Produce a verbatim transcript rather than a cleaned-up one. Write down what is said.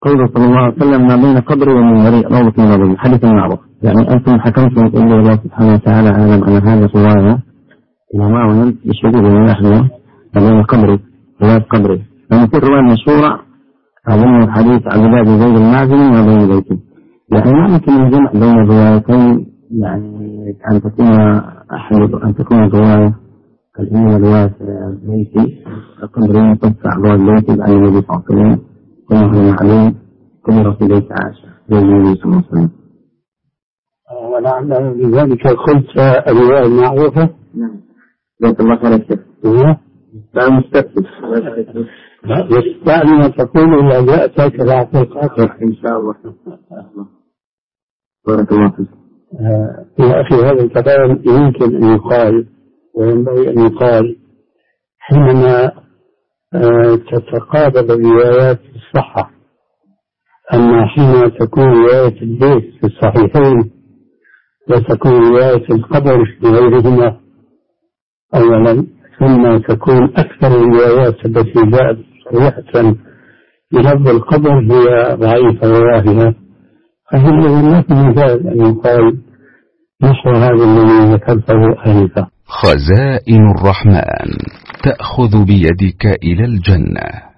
قوله صلى الله عليه وسلم ما بين قبري ومنبري روضة من رياض الجنة، حديث معروف. يعني أنتم حكمتم إلا الله سبحانه وتعالى أعلم أن هذا رواية وما ونمت بشهود من نحن ما بين قبري رواية قبري. فمثل رواية مشهورة أظن حديث عبد الله بن زيد المعزني ما بين بيتي، يعني ما يمكن الجمع بين الروايتين، يعني أن تكون أحد أن تكون الرواية الأولى رواية بيتي قبري تدفع رواية بيتي بأن النبي صلى الله عليه وسلم كما معلوم كبر في بيت عائشة زوج النبي صلى الله عليه وسلم. ولعل لذلك قلت الرواية المعروفة. نعم. جزاك الله خير. ايوه. لا مستقبل. لا يستعني ما تقول إلا جاءتك بعد القاطر إن شاء الله. بارك الله فيك. يا أخي هذا الكلام يمكن أن يقال وينبغي أن يقال حينما تتقابل الروايات في الصحة. أما حين تكون رواية البيت في الصحيحين وتكون رواية القبر في غيرهما أولا، ثم تكون أكثر الروايات التي جاءت صريحة بلفظ القبر هي ضعيفة وواهية، فهي لا في مجال أن يقال نحو هذا الذي ذكرته آنفا. خزائن الرحمن تأخذ بيدك إلى الجنة.